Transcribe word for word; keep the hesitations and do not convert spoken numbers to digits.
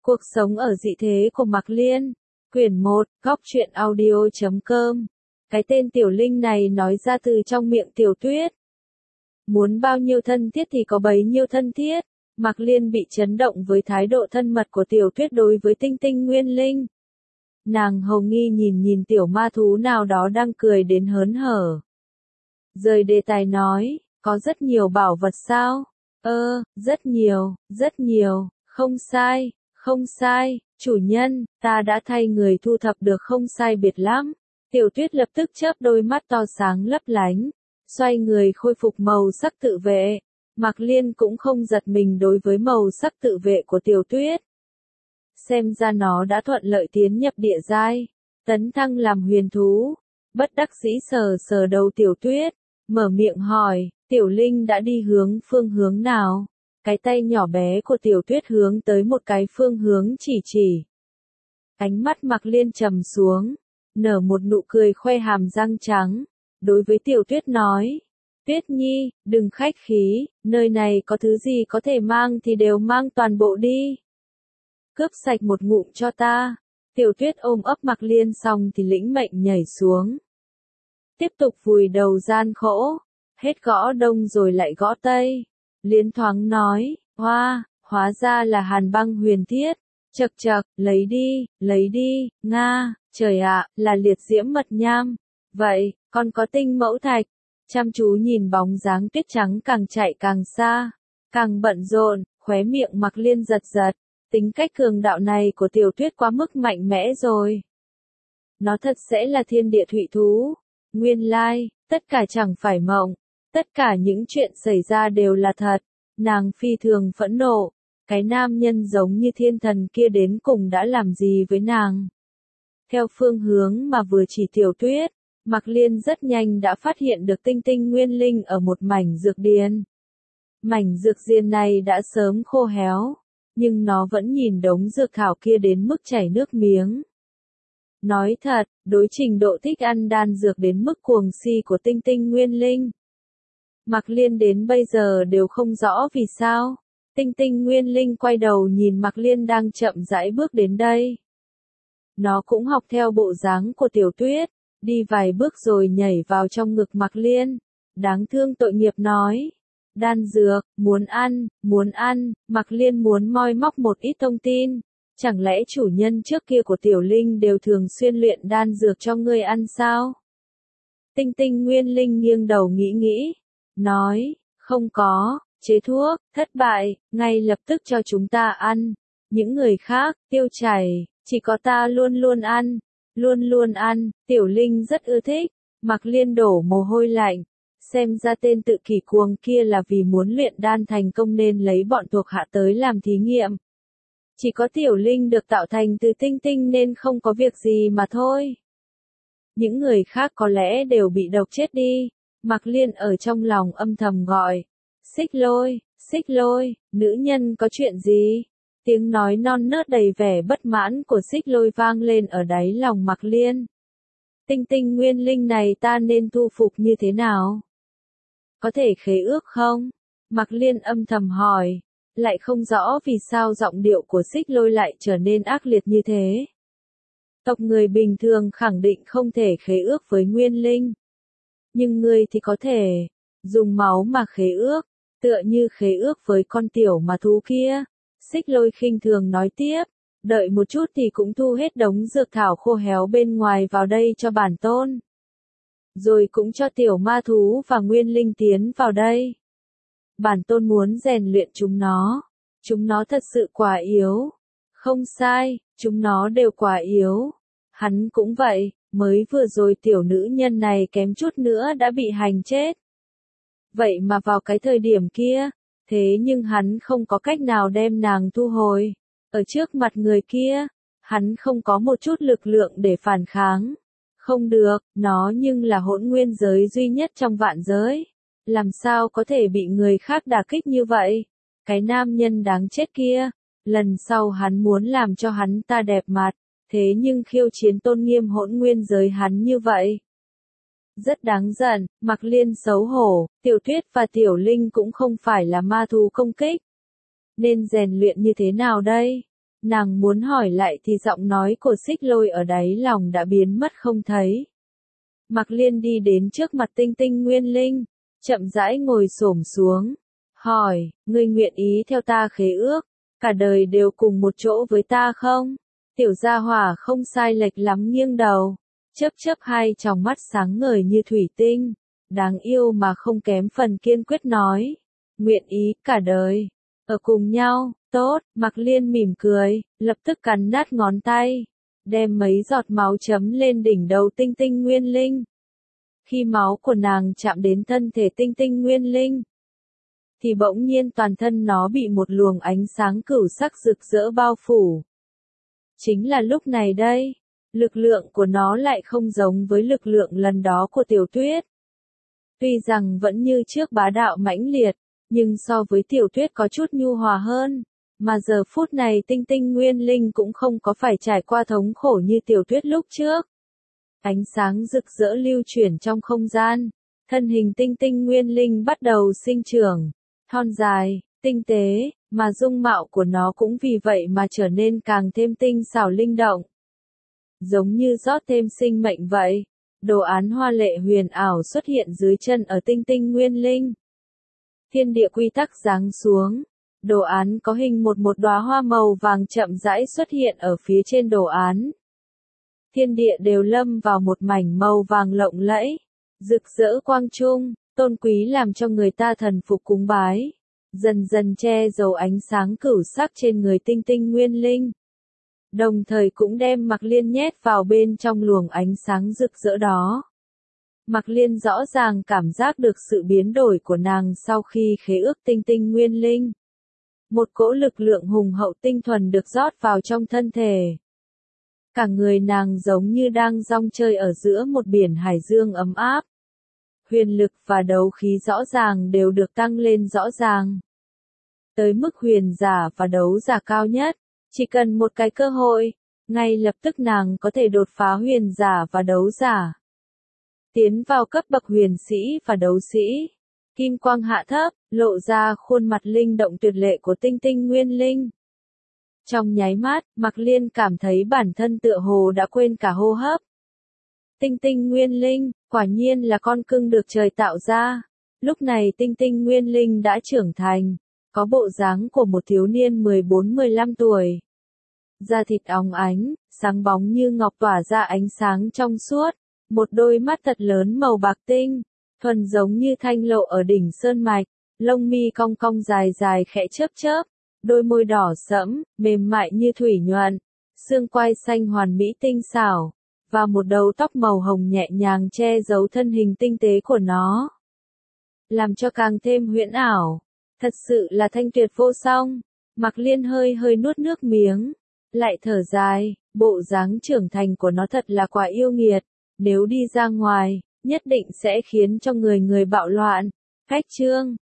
Cuộc sống ở dị thế của Mạc Liên. Quyển một, góc truyện audio chấm com. Cái tên Tiểu Linh này nói ra từ trong miệng Tiểu Tuyết. Muốn bao nhiêu thân thiết thì có bấy nhiêu thân thiết. Mạc Liên bị chấn động với thái độ thân mật của Tiểu Tuyết đối với Tinh Tinh Nguyên Linh. Nàng hầu nghi nhìn nhìn tiểu ma thú nào đó đang cười đến hớn hở. Rời đề tài nói, có rất nhiều bảo vật sao? Ơ, rất nhiều, rất nhiều, không sai, không sai, chủ nhân, ta đã thay người thu thập được không sai biệt lắm. Tiểu Tuyết lập tức chớp đôi mắt to sáng lấp lánh, xoay người khôi phục màu sắc tự vệ. Mạc Liên cũng không giật mình đối với màu sắc tự vệ của Tiểu Tuyết. Xem ra nó đã thuận lợi tiến nhập địa giai, tấn thăng làm huyền thú. Bất đắc dĩ sờ sờ đầu Tiểu Tuyết, mở miệng hỏi, Tiểu Linh đã đi hướng phương hướng nào? Cái tay nhỏ bé của Tiểu Tuyết hướng tới một cái phương hướng chỉ chỉ. Ánh mắt Mạc Liên trầm xuống, nở một nụ cười khoe hàm răng trắng, đối với Tiểu Tuyết nói, Tuyết Nhi, đừng khách khí, nơi này có thứ gì có thể mang thì đều mang toàn bộ đi. Cướp sạch một ngụm cho ta. Tiểu Tuyết ôm ấp Mạc Liên xong thì lĩnh mệnh nhảy xuống. Tiếp tục vùi đầu gian khổ, hết gõ đông rồi lại gõ tây. Liến thoáng nói, hoa, hóa ra là hàn băng huyền thiết. Chậc chậc, lấy đi, lấy đi, nga, trời ạ, là liệt diễm mật nham. Vậy, còn có tinh mẫu thạch. Chăm chú nhìn bóng dáng Tuyết trắng càng chạy càng xa, càng bận rộn, khóe miệng Mạc Liên giật giật. Tính cách cường đạo này của Tiểu Tuyết quá mức mạnh mẽ rồi. Nó thật sẽ là thiên địa thủy thú. Nguyên lai, tất cả chẳng phải mộng. Tất cả những chuyện xảy ra đều là thật. Nàng phi thường phẫn nộ. Cái nam nhân giống như thiên thần kia đến cùng đã làm gì với nàng? Theo phương hướng mà vừa chỉ Tiểu Tuyết, Mạc Liên rất nhanh đã phát hiện được Tinh Tinh Nguyên Linh ở một mảnh dược điền. Mảnh dược diền này đã sớm khô héo, nhưng nó vẫn nhìn đống dược thảo kia đến mức chảy nước miếng. Nói thật, đối trình độ thích ăn đan dược đến mức cuồng si của Tinh Tinh Nguyên Linh, Mạc Liên đến bây giờ đều không rõ vì sao. Tinh Tinh Nguyên Linh quay đầu nhìn Mạc Liên đang chậm rãi bước đến đây. Nó cũng học theo bộ dáng của Tiểu Tuyết, đi vài bước rồi nhảy vào trong ngực Mạc Liên. Đáng thương tội nghiệp nói. Đan dược, muốn ăn, muốn ăn, Mạc Liên muốn moi móc một ít thông tin. Chẳng lẽ chủ nhân trước kia của Tiểu Linh đều thường xuyên luyện đan dược cho ngươi ăn sao? Tinh Tinh Nguyên Linh nghiêng đầu nghĩ nghĩ, nói, không có, chế thuốc, thất bại, ngay lập tức cho chúng ta ăn. Những người khác, tiêu chảy, chỉ có ta luôn luôn ăn, luôn luôn ăn, Tiểu Linh rất ưa thích. Mạc Liên đổ mồ hôi lạnh. Xem ra tên tự kỷ cuồng kia là vì muốn luyện đan thành công nên lấy bọn thuộc hạ tới làm thí nghiệm. Chỉ có Tiểu Linh được tạo thành từ tinh tinh nên không có việc gì mà thôi. Những người khác có lẽ đều bị độc chết đi. Mạc Liên ở trong lòng âm thầm gọi. Xích Lôi, Xích Lôi, nữ nhân có chuyện gì? Tiếng nói non nớt đầy vẻ bất mãn của Xích Lôi vang lên ở đáy lòng Mạc Liên. Tinh Tinh Nguyên Linh này ta nên thu phục như thế nào? Có thể khế ước không? Mạc Liên âm thầm hỏi, lại không rõ vì sao giọng điệu của Xích Lôi lại trở nên ác liệt như thế. Tộc người bình thường khẳng định không thể khế ước với Nguyên Linh. Nhưng ngươi thì có thể, dùng máu mà khế ước, tựa như khế ước với con tiểu ma thú kia. Xích Lôi khinh thường nói tiếp, đợi một chút thì cũng thu hết đống dược thảo khô héo bên ngoài vào đây cho bản tôn. Rồi cũng cho tiểu ma thú và Nguyên Linh tiến vào đây. Bản tôn muốn rèn luyện chúng nó. Chúng nó thật sự quá yếu. Không sai, chúng nó đều quá yếu. Hắn cũng vậy, mới vừa rồi tiểu nữ nhân này kém chút nữa đã bị hành chết. Vậy mà vào cái thời điểm kia, thế nhưng hắn không có cách nào đem nàng thu hồi. Ở trước mặt người kia, hắn không có một chút lực lượng để phản kháng. Không được, nó nhưng là hỗn nguyên giới duy nhất trong vạn giới. Làm sao có thể bị người khác đả kích như vậy? Cái nam nhân đáng chết kia, lần sau hắn muốn làm cho hắn ta đẹp mặt, thế nhưng khiêu chiến tôn nghiêm hỗn nguyên giới hắn như vậy. Rất đáng giận, Mạc Liên xấu hổ, Tiểu Tuyết và Tiểu Linh cũng không phải là ma thú công kích. Nên rèn luyện như thế nào đây? Nàng muốn hỏi lại thì giọng nói của Xích Lôi ở đáy lòng đã biến mất không thấy. Mạc Liên đi đến trước mặt Tinh Tinh Nguyên Linh, chậm rãi ngồi xổm xuống, hỏi, ngươi nguyện ý theo ta khế ước, cả đời đều cùng một chỗ với ta không? Tiểu gia hỏa không sai lệch lắm nghiêng đầu, chớp chớp hai tròng mắt sáng ngời như thủy tinh, đáng yêu mà không kém phần kiên quyết nói, nguyện ý cả đời, ở cùng nhau, tốt, Mạc Liên mỉm cười, lập tức cắn nát ngón tay, đem mấy giọt máu chấm lên đỉnh đầu Tinh Tinh Nguyên Linh. Khi máu của nàng chạm đến thân thể Tinh Tinh Nguyên Linh, thì bỗng nhiên toàn thân nó bị một luồng ánh sáng cửu sắc rực rỡ bao phủ. Chính là lúc này đây, lực lượng của nó lại không giống với lực lượng lần đó của Tiểu Tuyết. Tuy rằng vẫn như trước bá đạo mãnh liệt, nhưng so với Tiểu Tuyết có chút nhu hòa hơn, mà giờ phút này Tinh Tinh Nguyên Linh cũng không có phải trải qua thống khổ như Tiểu Tuyết lúc trước. Ánh sáng rực rỡ lưu chuyển trong không gian, thân hình Tinh Tinh Nguyên Linh bắt đầu sinh trưởng, thon dài, tinh tế, mà dung mạo của nó cũng vì vậy mà trở nên càng thêm tinh xảo linh động. Giống như rót thêm sinh mệnh vậy, đồ án hoa lệ huyền ảo xuất hiện dưới chân ở Tinh Tinh Nguyên Linh. Thiên địa quy tắc giáng xuống, đồ án có hình một một đóa hoa màu vàng chậm rãi xuất hiện ở phía trên đồ án. Thiên địa đều lâm vào một mảnh màu vàng lộng lẫy, rực rỡ quang trung, tôn quý làm cho người ta thần phục cúng bái, dần dần che giấu ánh sáng cửu sắc trên người Tinh Tinh Nguyên Linh. Đồng thời cũng đem Mạc Liên nhét vào bên trong luồng ánh sáng rực rỡ đó. Mạc Liên rõ ràng cảm giác được sự biến đổi của nàng sau khi khế ước Tinh Tinh Nguyên Linh. Một cỗ lực lượng hùng hậu tinh thuần được rót vào trong thân thể. Cả người nàng giống như đang rong chơi ở giữa một biển hải dương ấm áp. Huyền lực và đấu khí rõ ràng đều được tăng lên rõ ràng. Tới mức huyền giả và đấu giả cao nhất, chỉ cần một cái cơ hội, ngay lập tức nàng có thể đột phá huyền giả và đấu giả. Tiến vào cấp bậc huyền sĩ và đấu sĩ. Kim quang hạ thấp, lộ ra khuôn mặt linh động tuyệt lệ của Tinh Tinh Nguyên Linh. Trong nháy mắt, Mạc Liên cảm thấy bản thân tựa hồ đã quên cả hô hấp. Tinh Tinh Nguyên Linh, quả nhiên là con cưng được trời tạo ra. Lúc này Tinh Tinh Nguyên Linh đã trưởng thành, có bộ dáng của một thiếu niên mười bốn mười lăm tuổi. Da thịt óng ánh, sáng bóng như ngọc tỏa ra ánh sáng trong suốt, một đôi mắt thật lớn màu bạc tinh, thuần giống như thanh lộ ở đỉnh sơn mạch, lông mi cong cong dài dài khẽ chớp chớp, đôi môi đỏ sẫm, mềm mại như thủy nhuận, xương quai xanh hoàn mỹ tinh xảo, và một đầu tóc màu hồng nhẹ nhàng che giấu thân hình tinh tế của nó. Làm cho càng thêm huyễn ảo, thật sự là thanh tuyệt vô song. Mạc Liên hơi hơi nuốt nước miếng, lại thở dài, bộ dáng trưởng thành của nó thật là quá yêu nghiệt, nếu đi ra ngoài, nhất định sẽ khiến cho người người bạo loạn. Khách chương